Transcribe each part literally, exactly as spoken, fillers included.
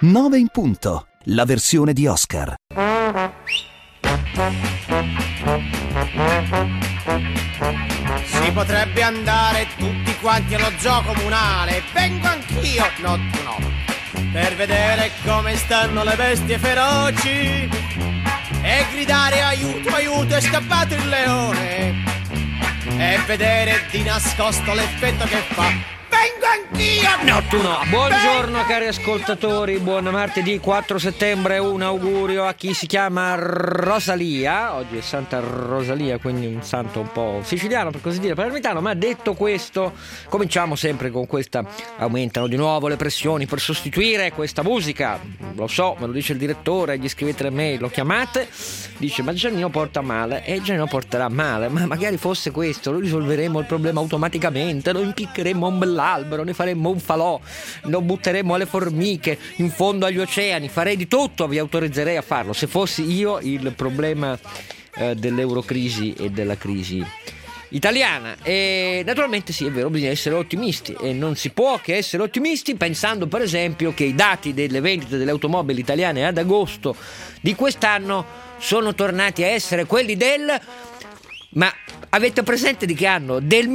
nove in punto, la versione di Oscar. Si potrebbe andare tutti quanti allo zoo comunale, vengo anch'io, no tu no, per vedere come stanno le bestie feroci e gridare aiuto, aiuto, è scappato il leone, e vedere di nascosto l'effetto che fa. Vengo anch'io! No, tu no. Buongiorno cari ascoltatori, buon martedì quattro settembre, un augurio a chi si chiama Rosalia. Oggi è Santa Rosalia, quindi un santo un po' siciliano per così dire, palermitano. Ma detto questo, cominciamo sempre con questa. Aumentano di nuovo le pressioni per sostituire questa musica. Lo so, me lo dice il direttore, gli scrivete le mail, lo chiamate, dice ma Giannino porta male, e Giannino porterà male, ma magari fosse questo, lo risolveremo il problema automaticamente, lo impiccheremo a un bell'albero, ne faremmo un falò, lo butteremo alle formiche in fondo agli oceani, farei di tutto, vi autorizzerei a farlo se fossi io il problema eh, dell'eurocrisi e della crisi italiana. E naturalmente sì, è vero, bisogna essere ottimisti e non si può che essere ottimisti pensando per esempio che i dati delle vendite delle automobili italiane ad agosto di quest'anno sono tornati a essere quelli del... Ma avete presente di che anno? Del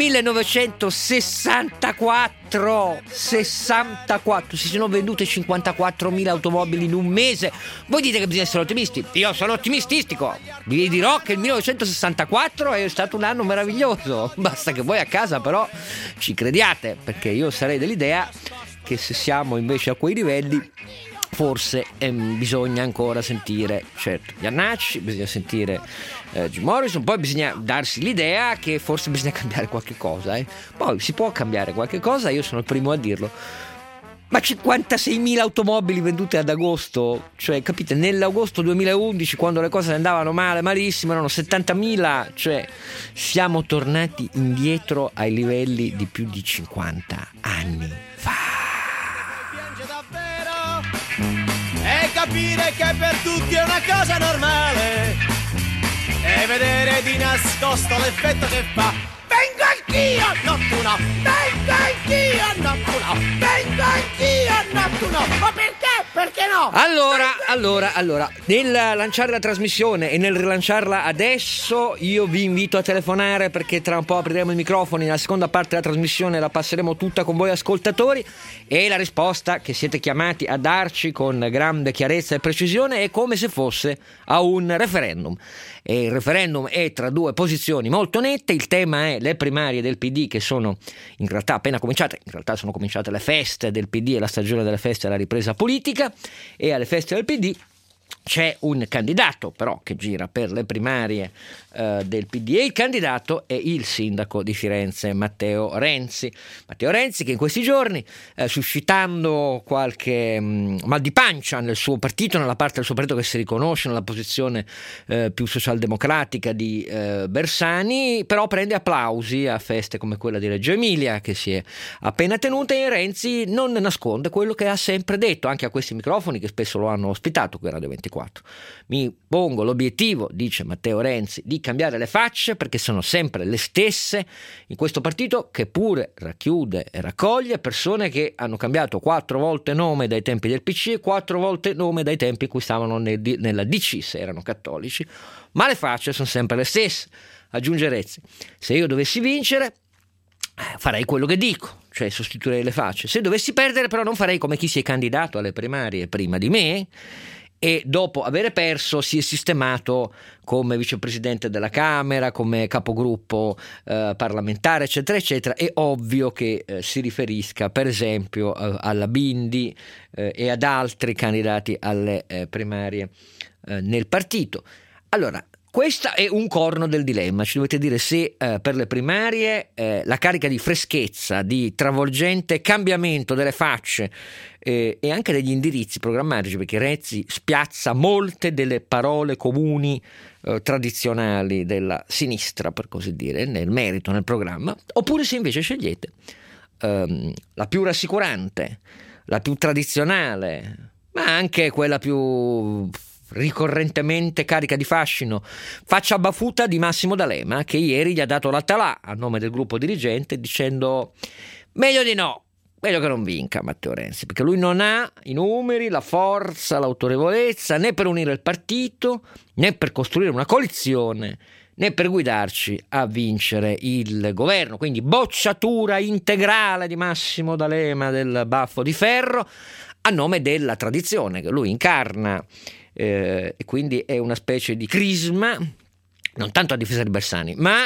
millenovecentosessantaquattro. sessantaquattro. Si sono vendute cinquantaquattromila automobili in un mese. Voi dite che bisogna essere ottimisti? Io sono ottimististico. Vi dirò che il millenovecentosessantaquattro è stato un anno meraviglioso. Basta che voi a casa però ci crediate, perché io sarei dell'idea che se siamo invece a quei livelli forse ehm, bisogna ancora sentire certo Iannacci, bisogna sentire eh, Jim Morrison, poi bisogna darsi l'idea che forse bisogna cambiare qualche cosa, eh. Poi si può cambiare qualche cosa, io sono il primo a dirlo, ma cinquantaseimila automobili vendute ad agosto, cioè capite, nell'agosto duemilaundici quando le cose andavano male, malissimo, erano settantamila, cioè siamo tornati indietro ai livelli di più di cinquanta anni fa. E capire che per tutti è una cosa normale e vedere di nascosto l'effetto che fa. Vengo anch'io, no tu no, vengo anch'io, no tu no, vengo anch'io, no tu no. Ma perché? Perché no? Allora, allora, allora, nel lanciare la trasmissione e nel rilanciarla adesso io vi invito a telefonare, perché tra un po' apriremo i microfoni, nella seconda parte della trasmissione la passeremo tutta con voi ascoltatori, e la risposta che siete chiamati a darci con grande chiarezza e precisione è come se fosse a un referendum. E il referendum è tra due posizioni molto nette, il tema è le primarie del P D che sono in realtà appena cominciate, in realtà sono cominciate le feste del P D e la stagione delle feste della ripresa politica, e alle feste del P D c'è un candidato però che gira per le primarie eh, del P D, e il candidato è il sindaco di Firenze Matteo Renzi. Matteo Renzi che in questi giorni eh, suscitando qualche mh, mal di pancia nel suo partito, nella parte del suo partito che si riconosce nella posizione eh, più socialdemocratica di eh, Bersani, però prende applausi a feste come quella di Reggio Emilia che si è appena tenuta, e Renzi non nasconde quello che ha sempre detto anche a questi microfoni che spesso lo hanno ospitato qui a Radio ventiquattro. Mi pongo l'obiettivo, dice Matteo Renzi, di cambiare le facce perché sono sempre le stesse in questo partito, che pure racchiude e raccoglie persone che hanno cambiato quattro volte nome dai tempi del P C e quattro volte nome dai tempi in cui stavano nel, nella D C se erano cattolici, ma le facce sono sempre le stesse. Aggiunge Renzi: se io dovessi vincere farei quello che dico, cioè sostituirei le facce. Se dovessi perdere però non farei come chi si è candidato alle primarie prima di me e dopo avere perso si è sistemato come vicepresidente della Camera, come capogruppo eh, parlamentare, eccetera eccetera. È ovvio che eh, si riferisca per esempio eh, alla Bindi eh, e ad altri candidati alle eh, primarie eh, nel partito. Allora, questo è un corno del dilemma, ci dovete dire se eh, per le primarie eh, la carica di freschezza, di travolgente cambiamento delle facce eh, e anche degli indirizzi programmatici, perché Renzi spiazza molte delle parole comuni eh, tradizionali della sinistra, per così dire, nel merito, nel programma, oppure se invece scegliete ehm, la più rassicurante, la più tradizionale, ma anche quella più ricorrentemente carica di fascino, faccia baffuta di Massimo D'Alema, che ieri gli ha dato la talà a nome del gruppo dirigente dicendo meglio di no, meglio che non vinca Matteo Renzi, perché lui non ha i numeri, la forza, l'autorevolezza né per unire il partito, né per costruire una coalizione, né per guidarci a vincere il governo. Quindi bocciatura integrale di Massimo D'Alema del baffo di ferro a nome della tradizione che lui incarna, eh, e quindi è una specie di crisma non tanto a difesa di Bersani, ma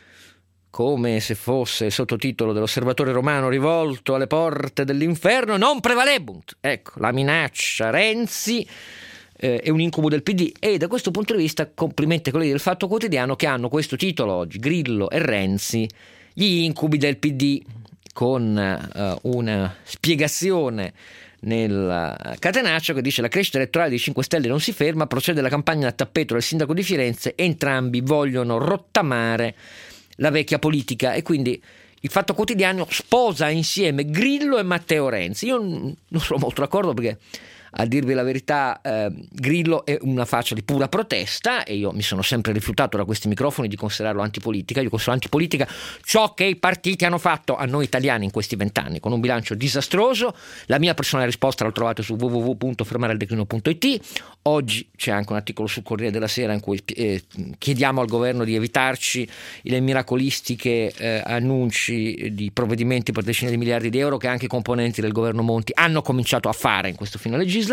come se fosse il sottotitolo dell'Osservatore Romano rivolto alle porte dell'inferno, non prevalebunt. Ecco, la minaccia Renzi eh, è un incubo del P D, e da questo punto di vista complimenti a quelli del Fatto Quotidiano che hanno questo titolo oggi, Grillo e Renzi, gli incubi del P D, con eh, una spiegazione nel catenaccio che dice: la crescita elettorale dei cinque Stelle non si ferma, procede la campagna a tappeto del sindaco di Firenze, entrambi vogliono rottamare la vecchia politica. E quindi il Fatto Quotidiano sposa insieme Grillo e Matteo Renzi. Io non sono molto d'accordo, perché a dirvi la verità eh, Grillo è una faccia di pura protesta, e io mi sono sempre rifiutato da questi microfoni di considerarlo antipolitica. Io considero antipolitica ciò che i partiti hanno fatto a noi italiani in questi vent'anni, con un bilancio disastroso. La mia personale risposta la trovate su w w w punto fermare il declino punto i t. Oggi c'è anche un articolo sul Corriere della Sera in cui eh, chiediamo al governo di evitarci le miracolistiche eh, annunci di provvedimenti per decine di miliardi di euro che anche i componenti del governo Monti hanno cominciato a fare in questo fine legislatura.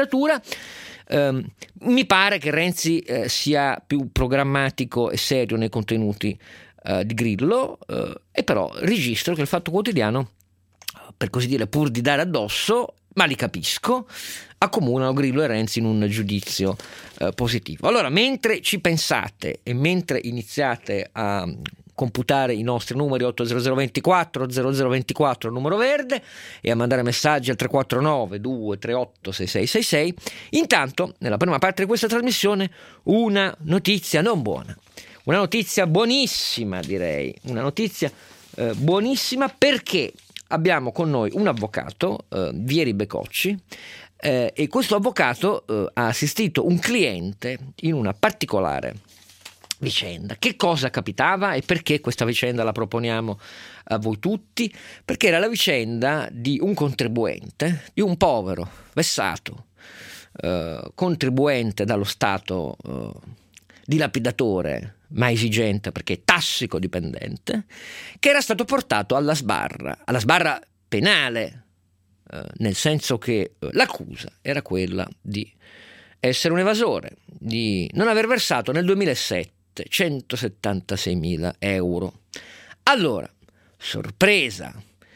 Um, mi pare che Renzi eh, sia più programmatico e serio nei contenuti uh, di Grillo, uh, e però registro che il Fatto Quotidiano, per così dire, pur di dare addosso, ma li capisco, accomunano Grillo e Renzi in un giudizio uh, positivo. Allora, mentre ci pensate e mentre iniziate a computare i nostri numeri otto zero zero due quattro zero zero due quattro numero verde e a mandare messaggi al tre quattro nove due tre otto sei sei sei sei, intanto nella prima parte di questa trasmissione una notizia non buona, una notizia buonissima, direi una notizia eh, buonissima, perché abbiamo con noi un avvocato, eh, Vieri Becocci, eh, e questo avvocato eh, ha assistito un cliente in una particolare vicenda. Che cosa capitava e perché questa vicenda la proponiamo a voi tutti? Perché era la vicenda di un contribuente, di un povero, vessato eh, contribuente dallo Stato, eh, dilapidatore ma esigente perché tassico dipendente, che era stato portato alla sbarra, alla sbarra penale, eh, nel senso che eh, l'accusa era quella di essere un evasore, di non aver versato nel duemilasette centosettantaseimila euro. Allora, sorpresa,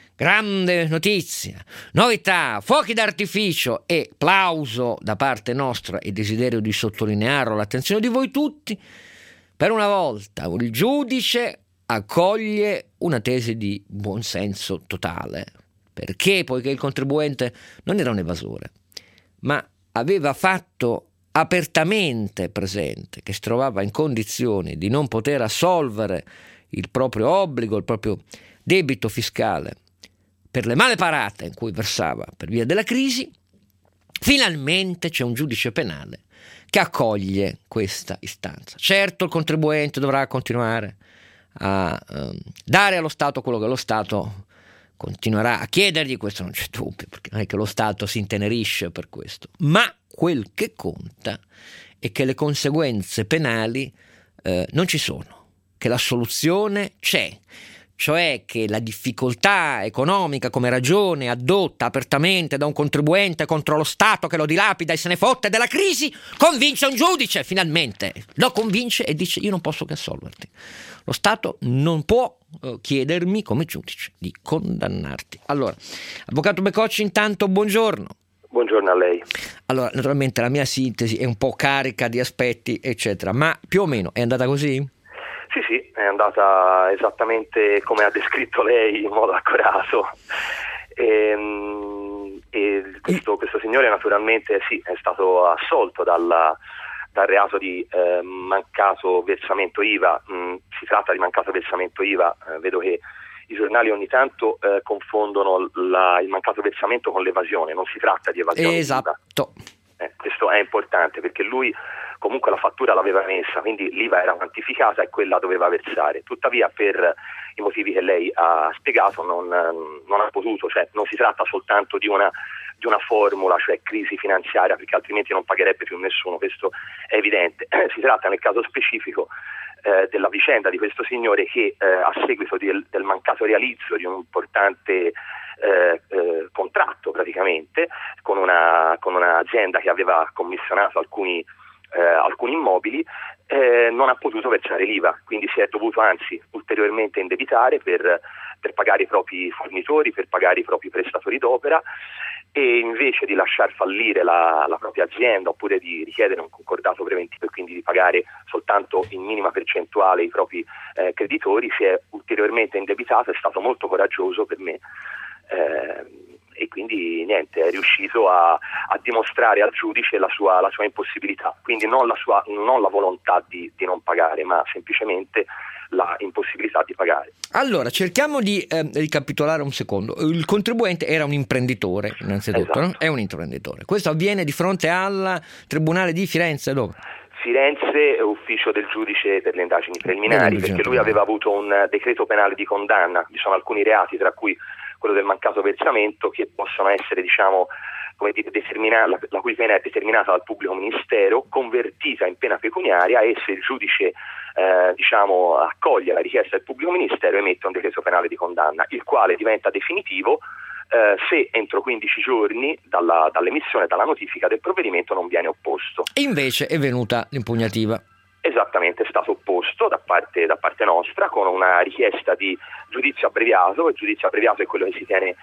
grande notizia, novità, fuochi d'artificio e plauso da parte nostra e desiderio di sottolinearlo all'attenzione di voi tutti. Per una volta il giudice accoglie una tesi di buonsenso totale, perché poiché il contribuente non era un evasore, ma aveva fatto apertamente presente che si trovava in condizioni di non poter assolvere il proprio obbligo, il proprio debito fiscale per le male parate in cui versava per via della crisi, finalmente c'è un giudice penale che accoglie questa istanza. Certo, il contribuente dovrà continuare a um, dare allo Stato quello che lo Stato continuerà a chiedergli, questo non c'è dubbio, perché non è che lo Stato si intenerisce per questo, ma quel che conta è che le conseguenze penali eh, non ci sono, che la soluzione c'è, cioè che la difficoltà economica come ragione addotta apertamente da un contribuente contro lo Stato che lo dilapida e se ne fotte della crisi convince un giudice, finalmente lo convince e dice: io non posso che assolverti, lo Stato non può eh, chiedermi come giudice di condannarti. Allora, avvocato Becocci, intanto buongiorno. Buongiorno a lei. Allora, naturalmente la mia sintesi è un po' carica di aspetti, eccetera, ma più o meno è andata così? Sì, sì, è andata esattamente come ha descritto lei in modo accurato. E, e questo, questo signore naturalmente sì, è stato assolto dalla, dal reato di eh, mancato versamento I V A. Mm, si tratta di mancato versamento I V A, eh, vedo che i giornali ogni tanto eh, confondono la, il mancato versamento con l'evasione, non si tratta di evasione. Esatto. Eh, questo è importante perché lui comunque la fattura l'aveva emessa, quindi l'I V A era quantificata e quella doveva versare. Tuttavia, per i motivi che lei ha spiegato, non, non ha potuto, cioè non si tratta soltanto di una, di una formula, cioè crisi finanziaria, perché altrimenti non pagherebbe più nessuno, questo è evidente. Si tratta nel caso specifico eh, della vicenda di questo signore che eh, a seguito del, del mancato realizzo di un importante Eh, eh, contratto praticamente con una con un'azienda che aveva commissionato alcuni eh, alcuni immobili, eh, non ha potuto versare l'I V A, quindi si è dovuto anzi ulteriormente indebitare per, per pagare i propri fornitori, per pagare i propri prestatori d'opera, e invece di lasciar fallire la, la propria azienda oppure di richiedere un concordato preventivo e quindi di pagare soltanto in minima percentuale i propri eh, creditori, si è ulteriormente indebitato. È stato molto coraggioso per me. Eh, e quindi niente, è riuscito a, a dimostrare al giudice la sua, la sua impossibilità, quindi non la, sua, non la volontà di, di non pagare, ma semplicemente la impossibilità di pagare. Allora, cerchiamo di eh, ricapitolare un secondo. Il contribuente era un imprenditore, innanzitutto, esatto. no? È un imprenditore. Questo avviene di fronte al Tribunale di Firenze, dove? Firenze, ufficio del giudice per le indagini preliminari, perché lui aveva avuto un decreto penale di condanna. Vi sono alcuni reati, tra cui quello del mancato versamento, che possono essere, diciamo, come dire, determinata, la, la cui pena è determinata dal pubblico ministero, convertita in pena pecuniaria, e se il giudice eh, diciamo accoglie la richiesta del pubblico ministero, emette un decreto penale di condanna, il quale diventa definitivo eh, se entro quindici giorni dalla, dall'emissione, dalla notifica del provvedimento non viene opposto. E invece è venuta l'impugnativa. Esattamente, è stato opposto da parte, da parte nostra con una richiesta di giudizio abbreviato. Il giudizio abbreviato è quello che si tiene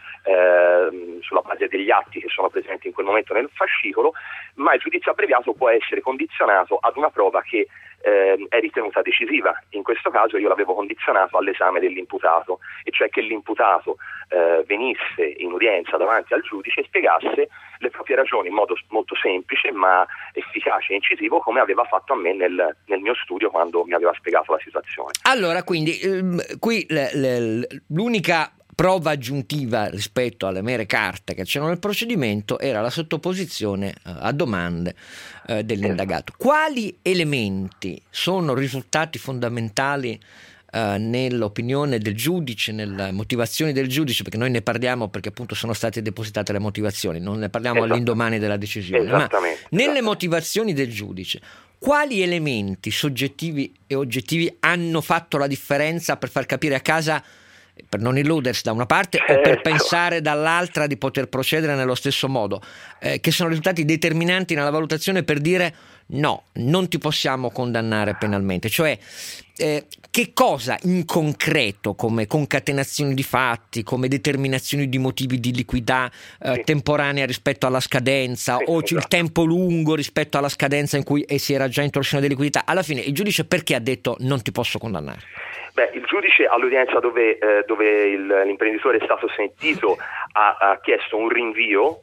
eh, sulla base degli atti che sono presenti in quel momento nel fascicolo, ma il giudizio abbreviato può essere condizionato ad una prova che eh, è ritenuta decisiva. In questo caso io l'avevo condizionato all'esame dell'imputato, e cioè che l'imputato eh, venisse in udienza davanti al giudice e spiegasse le proprie ragioni in modo molto semplice ma efficace e incisivo, come aveva fatto a me nel, nel mio studio quando mi aveva spiegato la situazione. Allora, quindi ehm, qui le, le, l'unica prova aggiuntiva rispetto alle mere carte che c'erano nel procedimento era la sottoposizione eh, a domande eh, dell'indagato. Quali elementi sono risultati fondamentali Uh, nell'opinione del giudice, nelle motivazioni del giudice, perché noi ne parliamo perché appunto sono state depositate le motivazioni, non ne parliamo all'indomani della decisione, ma nelle motivazioni del giudice quali elementi soggettivi e oggettivi hanno fatto la differenza per far capire a casa, per non illudersi da una parte certo. o per pensare dall'altra di poter procedere nello stesso modo, eh, che sono risultati determinanti nella valutazione per dire no, non ti possiamo condannare penalmente? Cioè eh, che cosa in concreto, come concatenazioni di fatti, come determinazioni di motivi di liquidità eh, sì. temporanea rispetto alla scadenza sì, o esatto. il tempo lungo rispetto alla scadenza in cui si era già in torsione di liquidità, alla fine il giudice perché ha detto non ti posso condannare? Beh, il giudice all'udienza dove, eh, dove il, l'imprenditore è stato sentito ha, ha chiesto un rinvio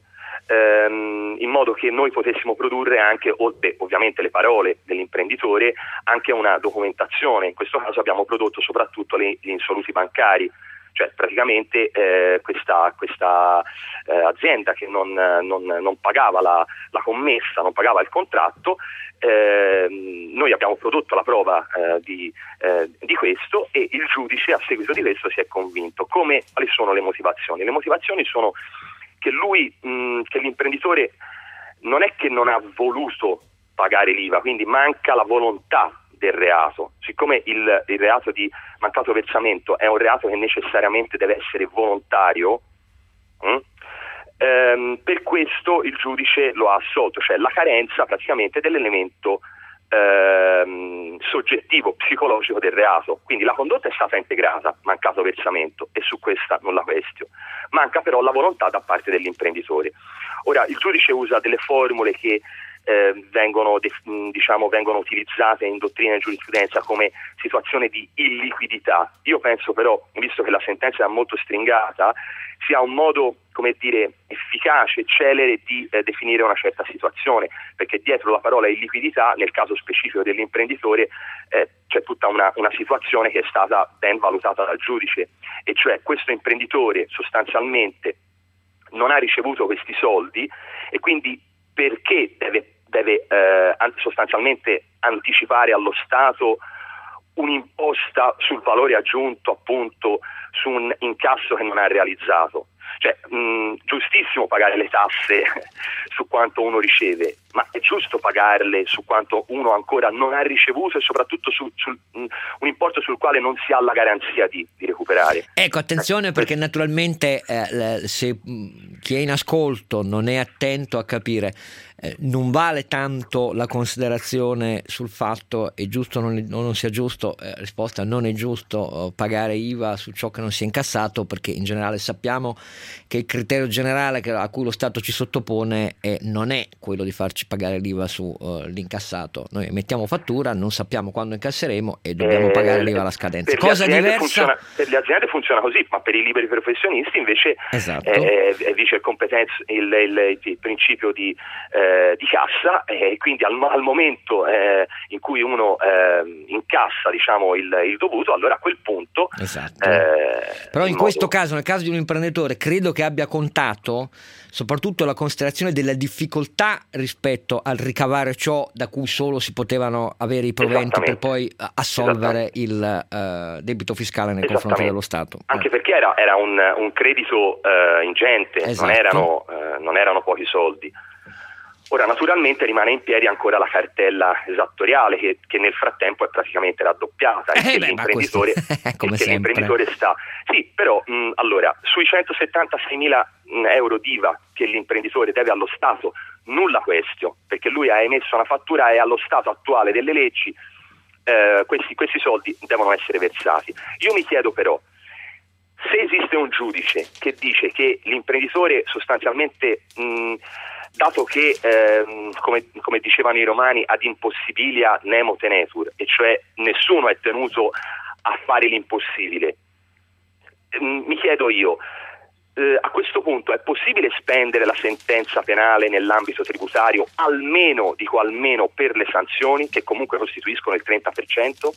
ehm, in modo che noi potessimo produrre anche, beh, ovviamente le parole dell'imprenditore, anche una documentazione. In questo caso abbiamo prodotto soprattutto le, gli insoluti bancari, cioè praticamente eh, questa, questa eh, azienda che non, non, non pagava la, la commessa, non pagava il contratto. Eh, noi abbiamo prodotto la prova eh, di, eh, di questo, e il giudice a seguito di questo si è convinto. Come, quali sono le motivazioni? Le motivazioni sono che lui, mh, che l'imprenditore non è che non ha voluto pagare l'I V A, quindi manca la volontà del reato. Siccome il, il reato di mancato versamento è un reato che necessariamente deve essere volontario, mh? Ehm, per questo il giudice lo ha assolto, cioè la carenza praticamente dell'elemento ehm, soggettivo, psicologico del reato. Quindi la condotta è stata integrata, mancato versamento, e su questa non la questio. Manca però la volontà da parte dell'imprenditore. Ora il giudice usa delle formule che eh, vengono, diciamo, vengono utilizzate in dottrina e giurisprudenza come situazione di illiquidità. Io penso però, visto che la sentenza è molto stringata, sia un modo, come dire, efficace, celere di eh, definire una certa situazione, perché dietro la parola illiquidità, nel caso specifico dell'imprenditore, eh, c'è tutta una, una situazione che è stata ben valutata dal giudice, e cioè questo imprenditore sostanzialmente non ha ricevuto questi soldi, e quindi perché deve deve eh, sostanzialmente anticipare allo Stato un'imposta sul valore aggiunto, appunto, su un incasso che non ha realizzato. Cioè, mh, giustissimo pagare le tasse su quanto uno riceve, ma è giusto pagarle su quanto uno ancora non ha ricevuto e soprattutto su, su mh, un importo sul quale non si ha la garanzia di, di recuperare. Ecco, attenzione, perché naturalmente eh, se mh, chi è in ascolto non è attento a capire, eh, non vale tanto la considerazione sul fatto è giusto o non, non sia giusto, eh, risposta non è giusto eh, pagare I V A su ciò che non si è incassato, perché in generale sappiamo che il criterio generale che, a cui lo Stato ci sottopone è, non è quello di farci pagare l'I V A su uh, l'incassato. Noi emettiamo fattura, non sappiamo quando incasseremo e dobbiamo eh, pagare l'I V A alla scadenza. Cosa diversa? Funziona, per le aziende funziona così, ma per i liberi professionisti invece esatto. è, è vice competenza il, il, il principio di, eh, di cassa, e quindi al, al momento eh, in cui uno eh, incassa, diciamo, il, il dovuto, allora a quel punto esatto. eh, però in, in modo... questo caso, nel caso di un imprenditore, credo che abbia contato soprattutto la considerazione della difficoltà rispetto al ricavare ciò da cui solo si potevano avere i proventi per poi assolvere il uh, debito fiscale nei confronti dello Stato. Anche perché era, era un, un credito uh, ingente, esatto. non, erano, uh, non erano pochi soldi. Ora, naturalmente rimane in piedi ancora la cartella esattoriale che, che nel frattempo è praticamente raddoppiata e eh che beh, l'imprenditore, come che l'imprenditore sta. Sì, però mh, allora, sui centosettantaseimila euro di I V A che l'imprenditore deve allo Stato, nulla questo, perché lui ha emesso una fattura e allo stato attuale delle leggi eh, questi, questi soldi devono essere versati. Io mi chiedo però, se esiste un giudice che dice che l'imprenditore sostanzialmente... Mh, dato che, ehm, come, come dicevano i romani, ad impossibilia nemo tenetur, e cioè nessuno è tenuto a fare l'impossibile, ehm, mi chiedo io, eh, a questo punto è possibile spendere la sentenza penale nell'ambito tributario, almeno, dico almeno, per le sanzioni, che comunque costituiscono il trenta per cento?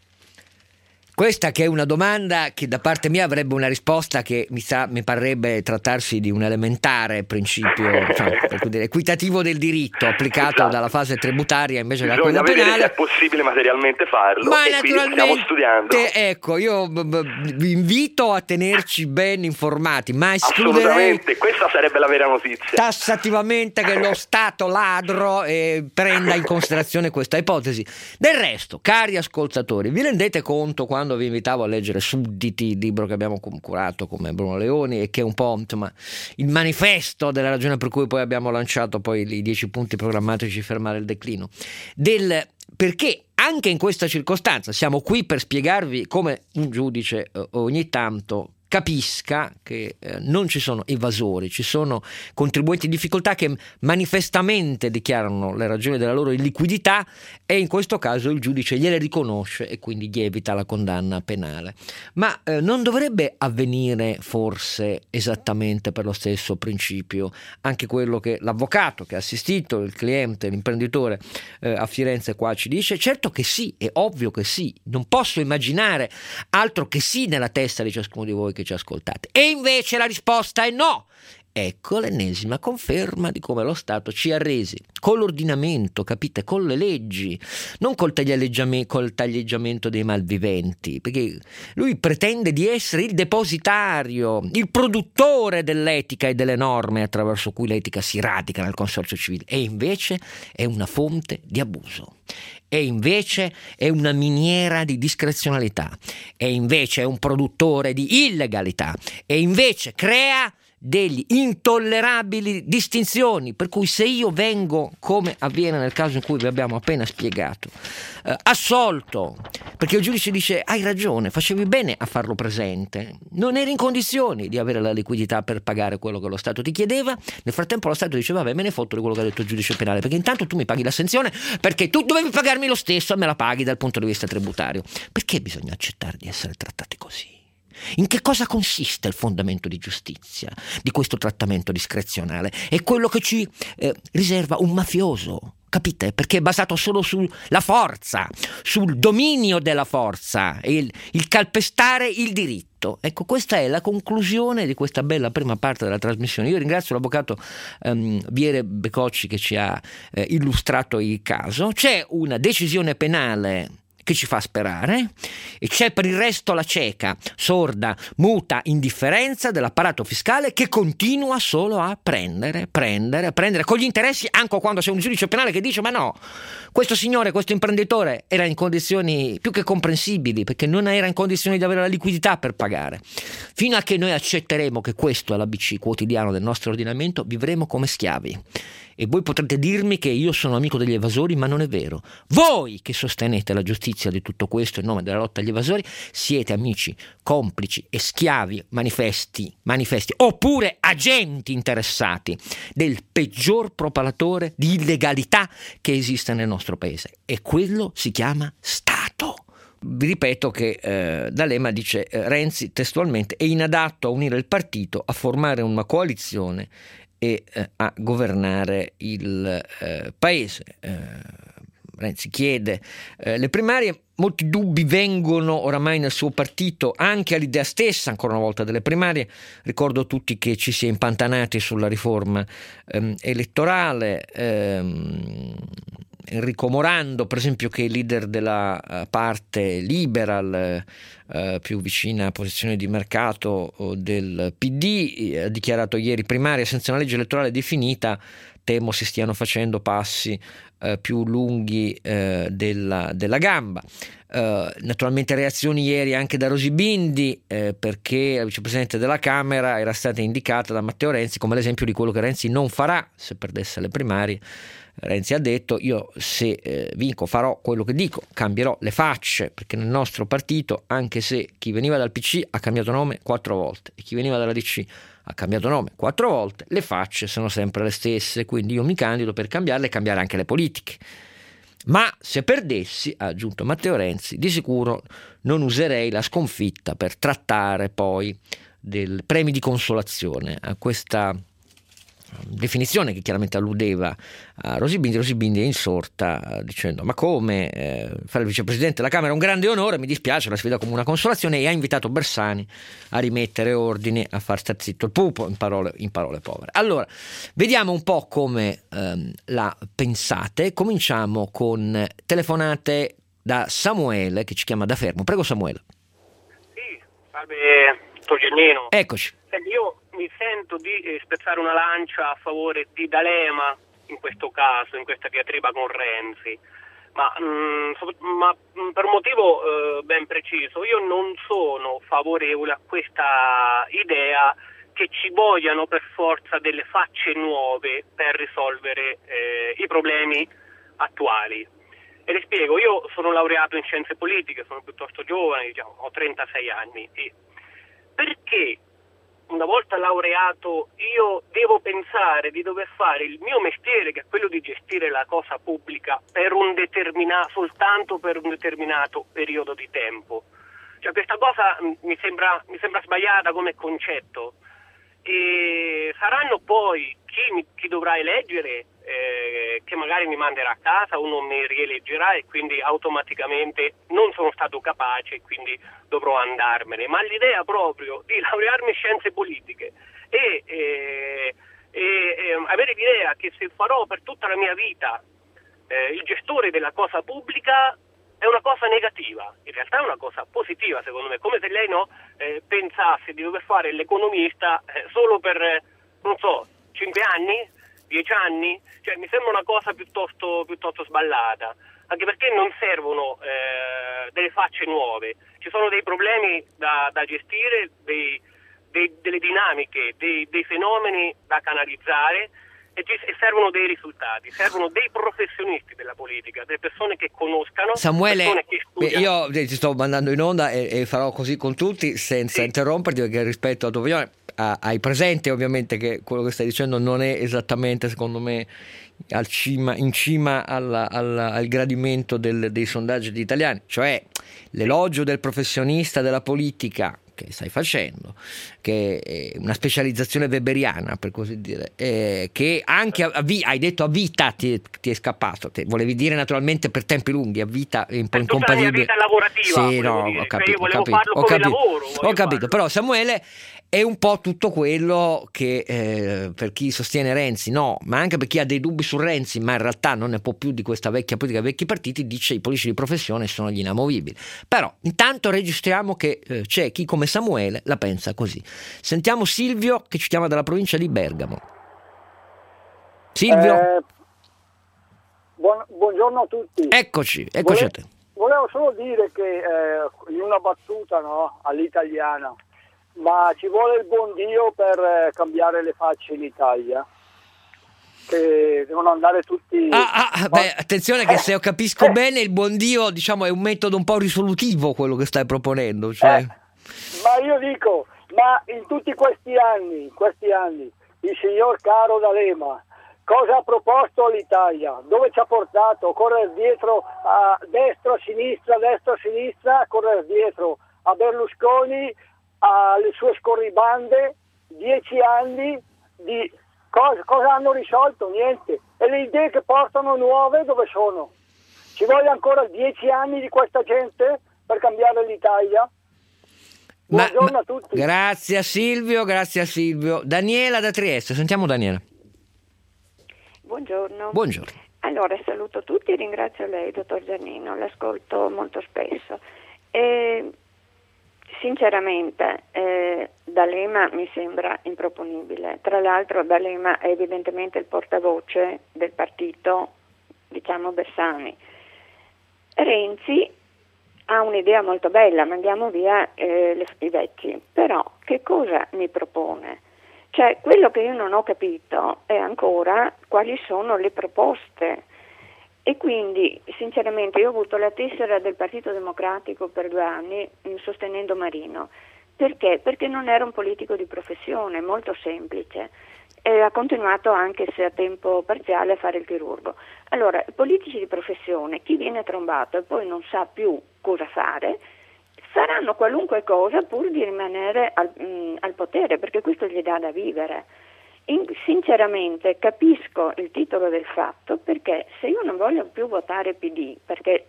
Questa che è una domanda che da parte mia avrebbe una risposta che mi, sa, mi parrebbe trattarsi di un elementare principio, cioè, per dire, equitativo del diritto applicato esatto. dalla fase tributaria invece che da quella penale. Bisogna vedere se è possibile materialmente farlo, ma e naturalmente stiamo studiando. Ecco, io b- b- vi invito a tenerci ben informati, ma escluderei assolutamente, questa sarebbe la vera notizia, tassativamente, che lo Stato ladro eh, prenda in considerazione questa ipotesi. Del resto, cari ascoltatori, vi rendete conto quando vi invitavo a leggere Sudditi, il libro che abbiamo curato come Bruno Leoni e che è un po' insomma il manifesto della ragione per cui poi abbiamo lanciato poi i dieci punti programmatici fermare il declino, del perché anche in questa circostanza siamo qui per spiegarvi come un giudice eh, ogni tanto capisca che eh, non ci sono evasori, ci sono contribuenti in difficoltà che manifestamente dichiarano le ragioni della loro illiquidità e in questo caso il giudice gliele riconosce e quindi gli evita la condanna penale. Ma eh, non dovrebbe avvenire forse esattamente per lo stesso principio anche quello che l'avvocato che ha assistito il cliente, l'imprenditore eh, a Firenze qua ci dice? Certo che sì, è ovvio che sì, non posso immaginare altro che sì nella testa di ciascuno di voi che ci ascoltate. E invece la risposta è no. Ecco l'ennesima conferma di come lo Stato ci ha resi con l'ordinamento, capite, con le leggi, non col taglieggiamento, col taglieggiamento dei malviventi, perché lui pretende di essere il depositario, il produttore dell'etica e delle norme attraverso cui l'etica si radica nel consorzio civile, e invece è una fonte di abuso. E invece è una miniera di discrezionalità, e invece è un produttore di illegalità, e invece crea degli intollerabili distinzioni, per cui se io vengo, come avviene nel caso in cui vi abbiamo appena spiegato, eh, assolto perché il giudice dice hai ragione, facevi bene a farlo presente, non eri in condizioni di avere la liquidità per pagare quello che lo Stato ti chiedeva, nel frattempo lo Stato dice vabbè, me ne fotto di quello che ha detto il giudice penale, perché intanto tu mi paghi la sanzione, perché tu dovevi pagarmi lo stesso e me la paghi dal punto di vista tributario. Perché bisogna accettare di essere trattati così? In che cosa consiste il fondamento di giustizia di questo trattamento discrezionale? È quello che ci eh, riserva un mafioso, capite? Perché è basato solo sulla forza, sul dominio della forza, il, il calpestare il diritto. Stato. Ecco, questa è la conclusione di questa bella prima parte della trasmissione. Io ringrazio l'avvocato um, Viere Becocci che ci ha eh, illustrato il caso. C'è una decisione penale che ci fa sperare e c'è per il resto la cieca, sorda, muta indifferenza dell'apparato fiscale che continua solo a prendere, prendere, prendere con gli interessi, anche quando c'è un giudice penale che dice ma no, questo signore, questo imprenditore era in condizioni più che comprensibili perché non era in condizioni di avere la liquidità per pagare. Fino a che noi accetteremo che questo è l'A B C quotidiano del nostro ordinamento, vivremo come schiavi. E voi potrete dirmi che io sono amico degli evasori, ma non è vero. Voi che sostenete la giustizia di tutto questo in nome della lotta agli evasori siete amici, complici e schiavi manifesti, manifesti oppure agenti interessati del peggior propalatore di illegalità che esiste nel nostro paese, e quello si chiama Stato. Vi ripeto che eh, D'Alema dice eh, Renzi testualmente è inadatto a unire il partito, a formare una coalizione e eh, a governare il eh, paese. Eh, Renzi chiede eh, le primarie, molti dubbi vengono oramai nel suo partito anche all'idea stessa, ancora una volta, delle primarie. Ricordo a tutti che ci si è impantanati sulla riforma ehm, elettorale. Ehm, Enrico Morando, per esempio, che è il leader della uh, parte liberal uh, più vicina a posizioni di mercato uh, del P D, ha dichiarato ieri primaria senza una legge elettorale definita, temo si stiano facendo passi uh, più lunghi uh, della, della gamba. Uh, naturalmente reazioni ieri anche da Rosy Bindi eh, perché la vicepresidente della Camera era stata indicata da Matteo Renzi come l'esempio di quello che Renzi non farà se perdesse le primarie. Renzi ha detto io se eh, vinco farò quello che dico, cambierò le facce, perché nel nostro partito anche se chi veniva dal P C ha cambiato nome quattro volte e chi veniva dalla D C ha cambiato nome quattro volte, le facce sono sempre le stesse, quindi io mi candido per cambiarle e cambiare anche le politiche. Ma se perdessi, ha aggiunto Matteo Renzi, di sicuro non userei la sconfitta per trattare poi dei premi di consolazione. A questa definizione che chiaramente alludeva a Rosy Bindi, Rosy Bindi è insorta dicendo ma come eh, fare il vicepresidente della Camera è un grande onore, mi dispiace, la sfida come una consolazione, e ha invitato Bersani a rimettere ordine, a far star zitto il pupo, in parole, in parole povere. Allora vediamo un po' come ehm, la pensate. Cominciamo con telefonate da Samuele che ci chiama da Fermo. Prego Samuele. Sì, salve Togliellino. Eccoci. Io mi sento di eh, spezzare una lancia a favore di D'Alema in questo caso, in questa diatriba con Renzi, ma, mh, so, ma mh, per un motivo eh, ben preciso. Io non sono favorevole a questa idea che ci vogliano per forza delle facce nuove per risolvere eh, i problemi attuali. E le spiego, io sono laureato in scienze politiche, sono piuttosto giovane, diciamo, ho trentasei anni, e perché una volta laureato io devo pensare di dover fare il mio mestiere, che è quello di gestire la cosa pubblica, per un determinato, soltanto per un determinato periodo di tempo? Cioè questa cosa mi sembra, mi sembra sbagliata come concetto. E saranno poi chi, mi, chi dovrà eleggere eh, che magari mi manderà a casa o non mi rieleggerà e quindi automaticamente non sono stato capace e quindi dovrò andarmene. Ma l'idea proprio di laurearmi in scienze politiche e, e, e, e avere l'idea che se farò per tutta la mia vita eh, il gestore della cosa pubblica è una cosa negativa. In realtà è una cosa positiva, secondo me, come se lei no eh, pensasse di dover fare l'economista eh, solo per, eh, non so, cinque anni, dieci anni. Cioè mi sembra una cosa piuttosto, piuttosto sballata, anche perché non servono eh, delle facce nuove. Ci sono dei problemi da, da gestire, dei, dei, delle dinamiche, dei, dei fenomeni da canalizzare, e servono dei risultati, servono dei professionisti della politica, delle persone che conoscano. Samuele, persone che studiano. io ti sto mandando in onda e, e farò così con tutti senza sì. interromperti, perché rispetto alla tua opinione hai presente ovviamente che quello che stai dicendo non è esattamente, secondo me, al cima, in cima alla, alla, al gradimento del, dei sondaggi degli italiani, cioè l'elogio del professionista della politica che stai facendo, che è una specializzazione weberiana, per così dire, eh, che anche a, a vi, hai detto a vita ti, ti è scappato, te, volevi dire naturalmente per tempi lunghi, a vita è un po' incompatibile. La vita lavorativa, sì, no, dire. ho capito, Cioè io ho volevo capito, farlo ho come capito, lavoro, ho capito. farlo. Però Samuele è un po' tutto quello che eh, per chi sostiene Renzi, no, ma anche per chi ha dei dubbi su Renzi, ma in realtà non ne può più di questa vecchia politica, vecchi partiti, dice i politici di professione sono gli inamovibili. Però intanto registriamo che eh, c'è chi come Samuele la pensa così. Sentiamo Silvio che ci chiama dalla provincia di Bergamo. Silvio? Eh, buon, buongiorno a tutti. Eccoci, eccoci Vole, a te. Volevo solo dire che eh, in una battuta, no, all'italiana, ma ci vuole il buon Dio per eh, cambiare le facce in Italia, che devono andare tutti... Ah, ah, beh, attenzione che se capisco bene il buon Dio, diciamo, è un metodo un po' risolutivo quello che stai proponendo, cioè... Eh, ma io dico, ma in tutti questi anni, questi anni, il signor caro D'Alema cosa ha proposto all'Italia? Dove ci ha portato? Correre dietro a destra, a sinistra, a destra, a sinistra, correre dietro a Berlusconi, alle sue scorribande, dieci anni di cosa, cosa hanno risolto? Niente. E le idee che portano nuove dove sono? Ci vogliono ancora dieci anni di questa gente per cambiare l'Italia? Buongiorno ma, a tutti. Grazie a Silvio, grazie a Silvio. Daniela da Trieste, sentiamo Daniela. Buongiorno. Buongiorno. Allora saluto tutti e ringrazio lei, dottor Giannino, l'ascolto molto spesso. E, sinceramente eh, D'Alema mi sembra improponibile. Tra l'altro D'Alema è evidentemente il portavoce del partito, diciamo, Bersani. Renzi ha un'idea molto bella, mandiamo via eh, le, i vecchi, però che cosa mi propone? Cioè, quello che io non ho capito è ancora quali sono le proposte. E quindi, sinceramente, io ho avuto la tessera del Partito Democratico per due anni sostenendo Marino. Perché? Perché non era un politico di professione, molto semplice. E ha continuato, anche se a tempo parziale, a fare il chirurgo. Allora, i politici di professione, chi viene trombato e poi non sa più cosa fare, faranno qualunque cosa pur di rimanere al, mh, al potere, perché questo gli dà da vivere. In, sinceramente capisco il titolo del fatto, perché se io non voglio più votare P D, perché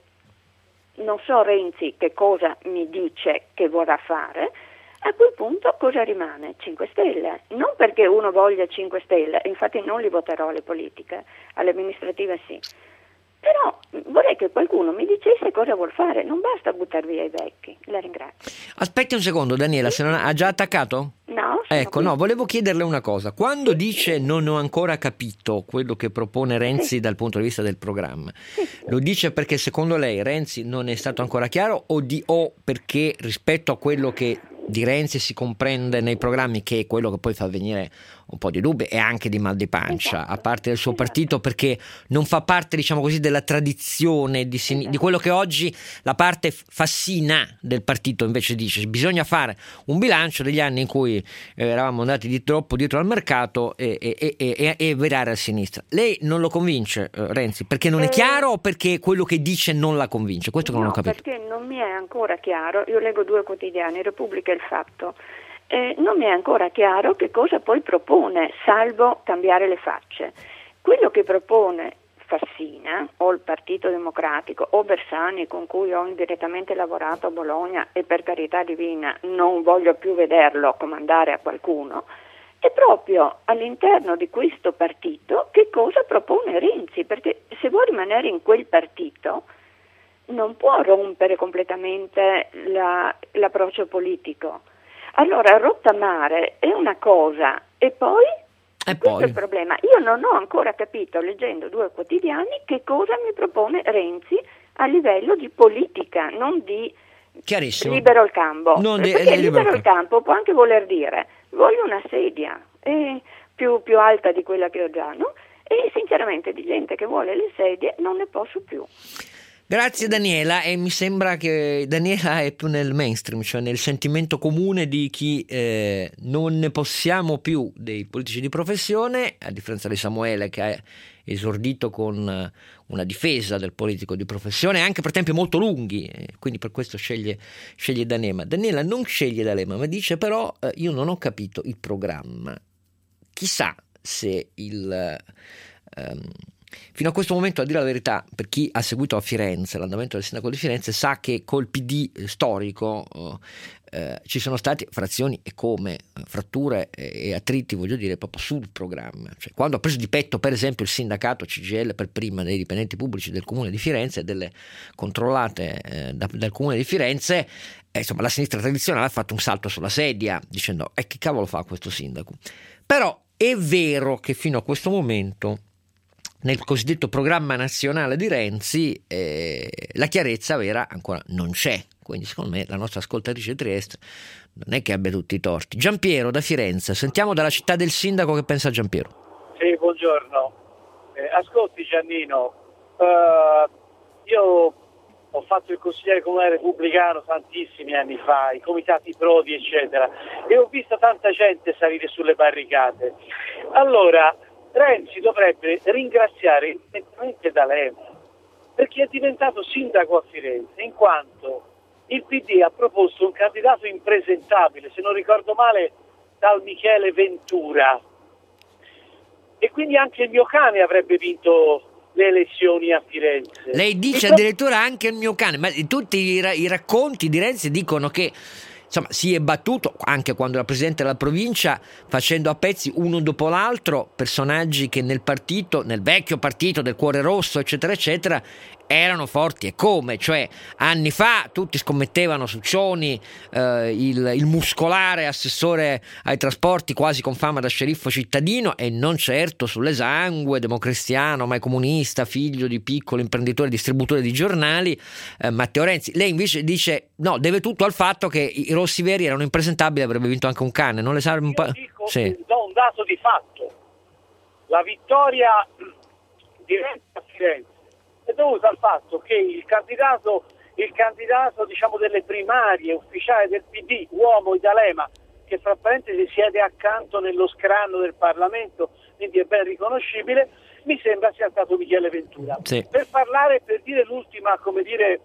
non so Renzi che cosa mi dice che vorrà fare, a quel punto cosa rimane? cinque Stelle. Non perché uno voglia cinque Stelle, infatti non li voterò alle politiche, alle amministrative sì. Però vorrei che qualcuno mi dicesse cosa vuol fare, non basta buttare via i vecchi. La ringrazio. Aspetti un secondo Daniela, se non ha, ha già attaccato? No. Ecco, no, volevo chiederle una cosa. Quando dice non ho ancora capito quello che propone Renzi sì. dal punto di vista del programma, sì. lo dice perché secondo lei Renzi non è stato ancora chiaro o, di, o perché rispetto a quello che di Renzi si comprende nei programmi, che è quello che poi fa venire un po' di dubbi e anche di mal di pancia a parte del suo partito, perché non fa parte, diciamo così, della tradizione di, sin- di quello che oggi la parte fassina del partito invece dice bisogna fare un bilancio degli anni in cui eh, eravamo andati di troppo dietro al mercato e, e, e, e, e virare a sinistra. Lei non lo convince eh, Renzi perché non è chiaro o perché quello che dice non la convince? Questo che no, non ho capito. Perché non mi è ancora chiaro. Io leggo due quotidiani, Repubblica e Il Fatto. Eh, non mi è ancora chiaro che cosa poi propone, salvo cambiare le facce. Quello che propone Fassina o il Partito Democratico o Bersani, con cui ho indirettamente lavorato a Bologna e per carità divina non voglio più vederlo comandare a qualcuno, è proprio all'interno di questo partito che cosa propone Renzi, perché se vuoi rimanere in quel partito non può rompere completamente la, l'approccio politico. Allora rottamare è una cosa e poi, e questo poi è il problema. Io non ho ancora capito, leggendo due quotidiani, che cosa mi propone Renzi a livello di politica, non di chiarissimo. libero il campo. Non di, perché di libero il campo può anche voler dire voglio una sedia eh, più, più alta di quella che ho già, no? E sinceramente di gente che vuole le sedie non ne posso più. Grazie Daniela, e mi sembra che Daniela è più nel mainstream, cioè nel sentimento comune di chi eh, non ne possiamo più dei politici di professione, a differenza di Samuele che è esordito con una difesa del politico di professione, anche per tempi molto lunghi, quindi per questo sceglie, sceglie D'Alema. Daniela non sceglie D'Alema, ma dice però eh, io non ho capito il programma. Chissà se il... Um, fino a questo momento, a dire la verità, per chi ha seguito a Firenze l'andamento del sindaco di Firenze sa che col P D storico eh, ci sono state frazioni e come fratture e attriti, voglio dire, proprio sul programma. Cioè, quando ha preso di petto per esempio il sindacato C G I L per prima dei dipendenti pubblici del comune di Firenze e delle controllate eh, da, dal comune di Firenze, eh, insomma la sinistra tradizionale ha fatto un salto sulla sedia dicendo e eh, che cavolo fa questo sindaco. Però è vero che fino a questo momento nel cosiddetto programma nazionale di Renzi eh, la chiarezza vera ancora non c'è, quindi secondo me la nostra ascoltatrice Trieste non è che abbia tutti i torti. Giampiero da Firenze, sentiamo dalla città del sindaco che pensa Giampiero. Sì, buongiorno. Eh, ascolti Giannino, uh, io ho fatto il consigliere comunale repubblicano tantissimi anni fa, i comitati Prodi eccetera, e ho visto tanta gente salire sulle barricate. Allora Renzi dovrebbe ringraziare immediatamente D'Alema perché è diventato sindaco a Firenze, in quanto il P D ha proposto un candidato impresentabile, se non ricordo male, dal Michele Ventura, e quindi anche il mio cane avrebbe vinto le elezioni a Firenze. Lei dice pro- addirittura anche il mio cane, ma tutti i, ra- i racconti di Renzi dicono che insomma si è battuto anche quando era presidente della provincia facendo a pezzi uno dopo l'altro personaggi che nel partito, nel vecchio partito del Cuore Rosso eccetera eccetera erano forti e come, cioè anni fa tutti scommettevano su Cioni, eh, il, il muscolare assessore ai trasporti quasi con fama da sceriffo cittadino, e non certo sull'esangue democristiano, mai comunista, figlio di piccolo imprenditore distributore di giornali, eh, Matteo Renzi. Lei invece dice no, deve tutto al fatto che i rossi veri erano impresentabili, avrebbe vinto anche un cane, non le sarebbe un po'... Dico, sì. do un dato di fatto: la vittoria di Renzi a Firenze è dovuta al fatto che il candidato, il candidato diciamo delle primarie ufficiali del P D, uomo D'Alema, che fra parentesi siede accanto nello scranno del Parlamento, quindi è ben riconoscibile, mi sembra sia stato Michele Ventura. Sì. Per parlare, per dire l'ultima, come dire,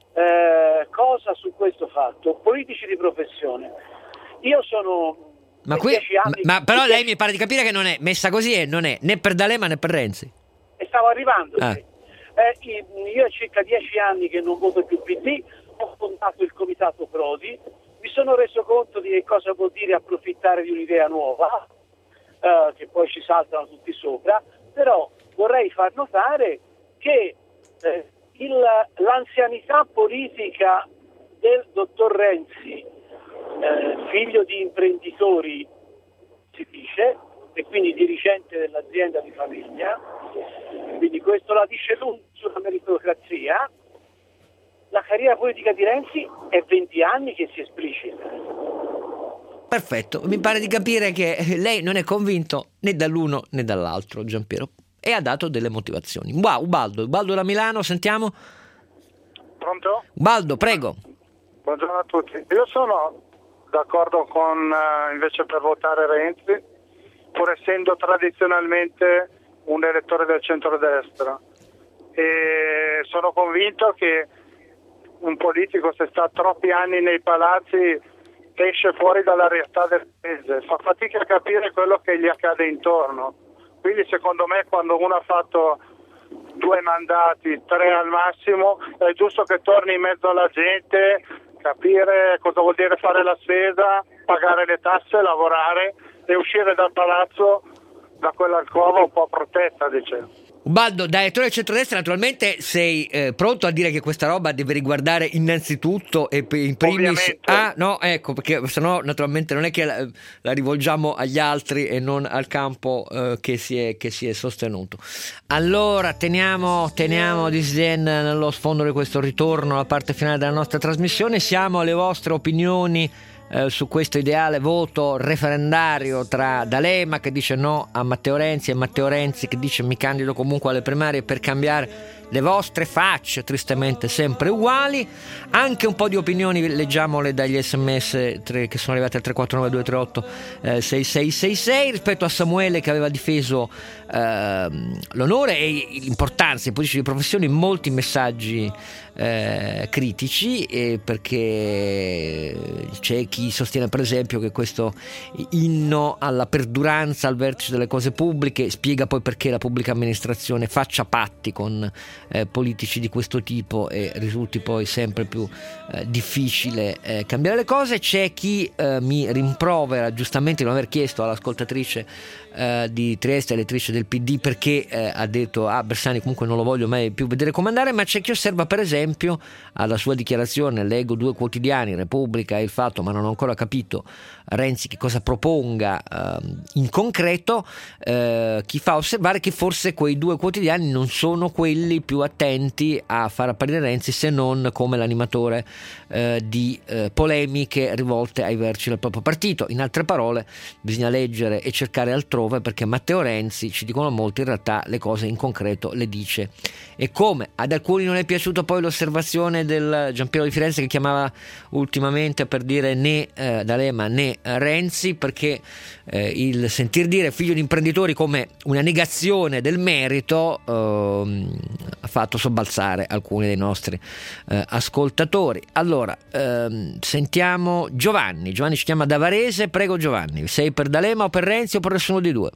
eh, cosa su questo fatto, politici di professione. Io sono Ma, qui, anni, ma però lei mi pare di capire che non è messa così e non è né per D'Alema né per Renzi. E stavo arrivando. Ah. Sì. Eh, io ho circa dieci anni che non voto più P D, ho fondato il comitato Prodi, mi sono reso conto di che cosa vuol dire approfittare di un'idea nuova, eh, che poi ci saltano tutti sopra, però vorrei far notare che eh, il, l'anzianità politica del dottor Renzi, eh, figlio di imprenditori, si dice, e quindi dirigente dell'azienda di famiglia, quindi questo la dice lunga sulla meritocrazia. La carriera politica di Renzi è venti anni che si esplicita. Perfetto, mi pare di capire che lei non è convinto né dall'uno né dall'altro, Giampiero, e ha dato delle motivazioni. Wow, Ubaldo, Ubaldo da Milano, sentiamo. Pronto? Ubaldo, prego. Buongiorno a tutti. Io sono d'accordo con uh, invece per votare Renzi, pur essendo tradizionalmente un elettore del centrodestra, e sono convinto che un politico, se sta troppi anni nei palazzi, esce fuori dalla realtà del paese, fa fatica a capire quello che gli accade intorno. Quindi secondo me quando uno ha fatto due mandati, tre al massimo, è giusto che torni in mezzo alla gente, capire cosa vuol dire fare la spesa, pagare le tasse, lavorare e uscire dal palazzo da quell'alcova un po' protetta, dicevo. Ubaldo, da elettore del centrodestra naturalmente sei eh, pronto a dire che questa roba deve riguardare innanzitutto e in primis... Ovviamente. Ah, no, ecco, perché sennò naturalmente non è che la, la rivolgiamo agli altri e non al campo eh, che, si è, che si è sostenuto. Allora, teniamo, teniamo Disden nello sfondo di questo ritorno alla parte finale della nostra trasmissione. Siamo alle vostre opinioni Eh, su questo ideale voto referendario tra D'Alema che dice no a Matteo Renzi e Matteo Renzi che dice mi candido comunque alle primarie per cambiare le vostre facce tristemente sempre uguali, anche un po' di opinioni, leggiamole dagli sms tre, che sono arrivati al tre quattro nove due tre otto sei sei sei sei, rispetto a Samuele che aveva difeso eh, l'onore e l'importanza di posizioni di professione, molti messaggi eh, critici, eh, perché c'è chi sostiene per esempio che questo inno alla perduranza al vertice delle cose pubbliche spiega poi perché la pubblica amministrazione faccia patti con eh, politici di questo tipo e risulti poi sempre più eh, difficile eh, cambiare le cose. C'è chi eh, mi rimprovera giustamente di non aver chiesto all'ascoltatrice eh, di Trieste, elettrice del P D, perché eh, ha detto ah Bersani comunque non lo voglio mai più vedere comandare, ma c'è chi osserva per esempio alla sua dichiarazione, leggo due quotidiani, Repubblica e Il Fatto, ma non ho ancora capito Renzi che cosa proponga eh, in concreto, eh, chi fa osservare che forse quei due quotidiani non sono quelli più attenti a far apparire Renzi, se non come l'animatore eh, di eh, polemiche rivolte ai vertici del proprio partito. In altre parole, bisogna leggere e cercare altrove, perché Matteo Renzi, ci dicono molti, in realtà le cose in concreto le dice. E come ad alcuni non è piaciuta poi l'osservazione del Giampiero di Firenze, che chiamava ultimamente per dire né eh, D'Alema né Renzi, perché eh, il sentir dire figlio di imprenditori come una negazione del merito eh, ha fatto sobbalzare alcuni dei nostri eh, ascoltatori. Allora ehm, sentiamo Giovanni. Giovanni ci chiama da Varese. Prego Giovanni, sei per D'Alema o per Renzi o per nessuno dei due?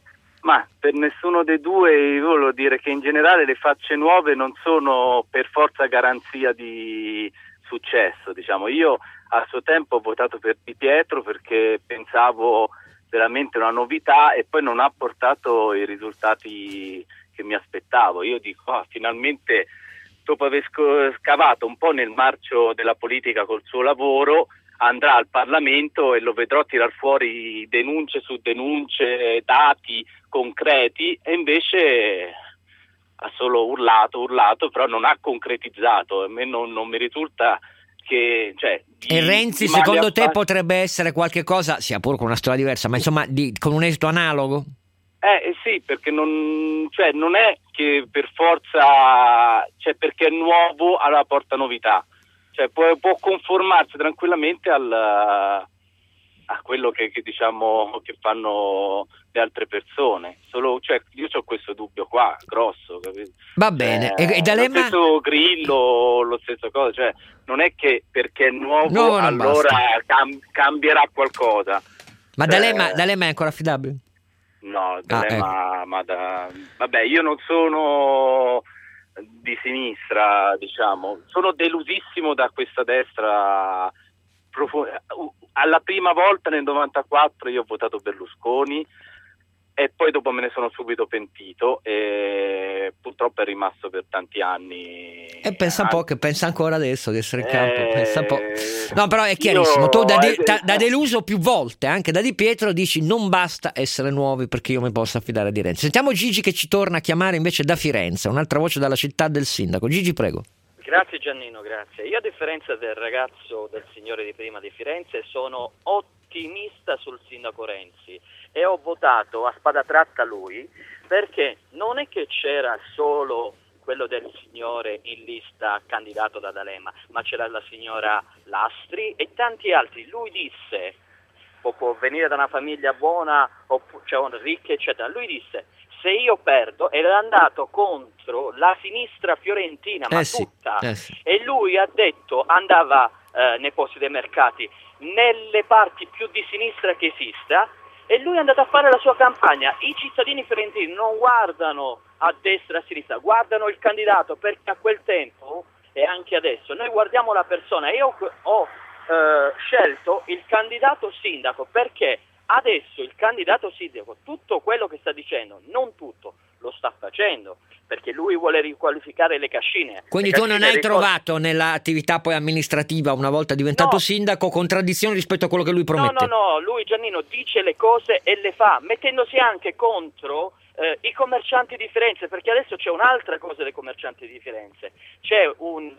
Ma per nessuno dei due. Io volevo dire che in generale le facce nuove non sono per forza garanzia di successo, diciamo. Io a suo tempo ho votato per Di Pietro perché pensavo veramente una novità e poi non ha portato i risultati che mi aspettavo. Io dico, ah, finalmente dopo aver scavato un po' nel marcio della politica col suo lavoro, andrà al Parlamento e lo vedrò tirar fuori denunce su denunce, dati concreti, e invece ha solo urlato, urlato, però non ha concretizzato. A me non, non mi risulta che... Cioè, di, e Renzi secondo te potrebbe essere qualche cosa, sia pur con una storia diversa, ma insomma di, con un esito analogo? Eh, eh sì, perché non, cioè, non è che per forza, cioè perché è nuovo allora porta novità. Cioè può, può conformarsi tranquillamente al, a quello che, che diciamo che fanno le altre persone. Solo, cioè, io ho questo dubbio qua, grosso, capito? Va bene. Eh, e, e D'Alema... Lo stesso Grillo, lo stesso cosa, cioè non è che perché è nuovo no, allora cam- cambierà qualcosa. Ma cioè, D'Alema, D'Alema è ancora affidabile? No, D'Alema, ah, ecco. ma da, vabbè, io non sono di sinistra, diciamo, sono delusissimo da questa destra profond- alla prima volta nel novantaquattro io ho votato Berlusconi e poi dopo me ne sono subito pentito e purtroppo è rimasto per tanti anni. E pensa un po' che pensa ancora adesso di essere in campo, eh, pensa un po'. No, però è chiarissimo, io, tu da, de- eh, da, da deluso più volte, anche da Di Pietro, dici non basta essere nuovi perché io mi posso affidare a Di Renzi. Sentiamo Gigi che ci torna a chiamare invece da Firenze, un'altra voce dalla città del sindaco. Gigi, prego. Grazie Giannino, grazie. Io a differenza del ragazzo, del signore di prima di Firenze, sono ottimista sul sindaco Renzi e ho votato a spada tratta lui, perché non è che c'era solo quello del signore in lista candidato da D'Alema, ma c'era la signora Lastri e tanti altri. Lui disse, può, può venire da una famiglia buona, o cioè ricca, eccetera. Lui disse, se io perdo, ed è andato contro la sinistra fiorentina, ma eh sì, tutta, eh sì. E lui ha detto, andava eh, nei posti dei mercati, nelle parti più di sinistra che esista, e lui è andato a fare la sua campagna. I cittadini fiorentini non guardano a destra e a sinistra, guardano il candidato, perché a quel tempo e anche adesso noi guardiamo la persona. Io ho eh, scelto il candidato sindaco perché adesso il candidato sindaco tutto quello che sta dicendo, non tutto, lo sta facendo, perché lui vuole riqualificare le cascine. Quindi le tu non hai ricor- trovato nell'attività poi amministrativa, una volta diventato no. sindaco, contraddizioni rispetto a quello che lui promette? No, no, no, lui Giannino dice le cose e le fa, mettendosi anche contro eh, i commercianti di Firenze, perché adesso c'è un'altra cosa dei commercianti di Firenze, c'è un...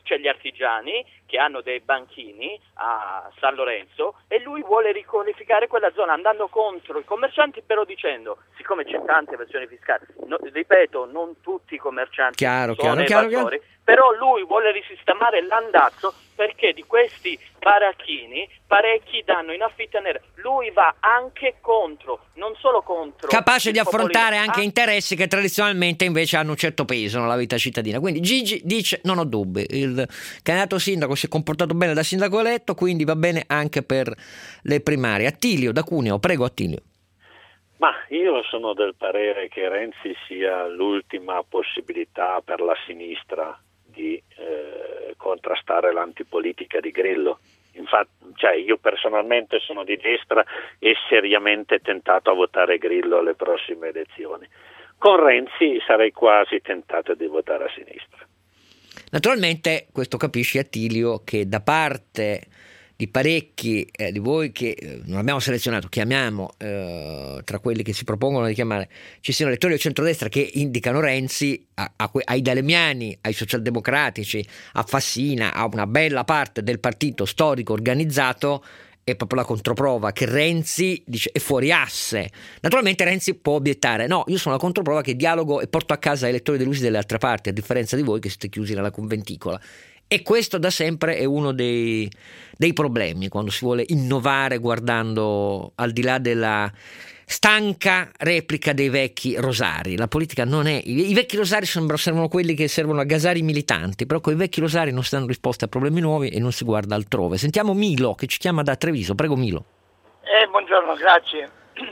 c'è gli artigiani che hanno dei banchini a San Lorenzo e lui vuole riqualificare quella zona andando contro i commercianti, però dicendo, siccome c'è tanta evasione fiscale, no, ripeto, non tutti i commercianti chiaro, sono chiaro, chiaro, evasori, chiaro. però lui vuole risistemare l'andazzo perché di questi baracchini parecchi danno in affitto nero. Lui va anche contro, non solo contro, capace di affrontare populismo, anche interessi che tradizionalmente invece hanno un certo peso nella vita cittadina. Quindi Gigi dice: non ho dubbi, il candidato sindaco si è comportato bene da sindaco eletto, quindi va bene anche per le primarie. Attilio da Cuneo, prego Attilio. Ma io sono del parere che Renzi sia l'ultima possibilità per la sinistra di eh, contrastare l'antipolitica di Grillo. Infatti, cioè, io personalmente sono di destra e seriamente tentato a votare Grillo alle prossime elezioni. Con Renzi sarei quasi tentato di votare a sinistra. Naturalmente, questo capisci Attilio, che da parte di parecchi eh, di voi che eh, non abbiamo selezionato, chiamiamo eh, tra quelli che si propongono di chiamare, ci siano elettori del centrodestra che indicano Renzi a, a, ai dalemiani, ai socialdemocratici, a Fassina, a una bella parte del partito storico organizzato. È proprio la controprova che Renzi dice è fuori asse. Naturalmente Renzi può obiettare: no, io sono la controprova che dialogo e porto a casa elettori delusi delle altre parti, a differenza di voi che siete chiusi nella conventicola. E questo da sempre è uno dei, dei problemi quando si vuole innovare guardando al di là della stanca replica dei vecchi rosari. La politica non è... I, i vecchi rosari sembrano, servono quelli che servono a gasare i militanti, però con i vecchi rosari non si danno risposte a problemi nuovi e non si guarda altrove. Sentiamo Milo che ci chiama da Treviso. Prego Milo. Eh, buongiorno, grazie.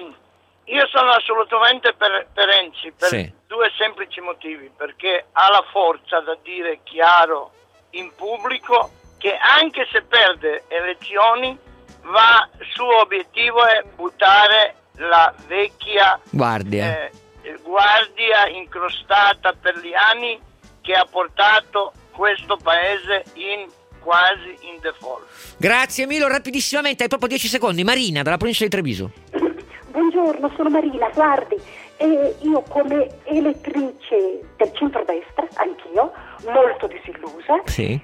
Io sono assolutamente per, per Renzi per sì. due semplici motivi: perché ha la forza da dire chiaro in pubblico che anche se perde elezioni va, suo obiettivo è buttare la vecchia guardia, eh, guardia incrostata per gli anni che ha portato questo paese in quasi in default. Grazie Milo, rapidissimamente, hai proprio dieci secondi. Marina dalla provincia di Treviso. Buongiorno, sono Marina, guardi, eh, io come elettrice del centrodestra, anch'io, molto disillusa, sì.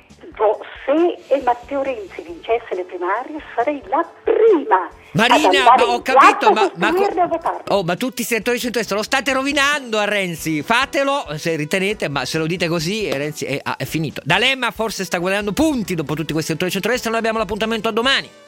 se Matteo Renzi vincesse le primarie sarei la prima Marina, ma ho capito, ma, ma, ma, oh, ma tutti i senatori di centrodestra lo state rovinando a Renzi, fatelo se ritenete, ma se lo dite così Renzi è, ah, è finito. D'Alema forse sta guadagnando punti dopo tutti questi senatori di centrodestra. Noi abbiamo l'appuntamento a domani.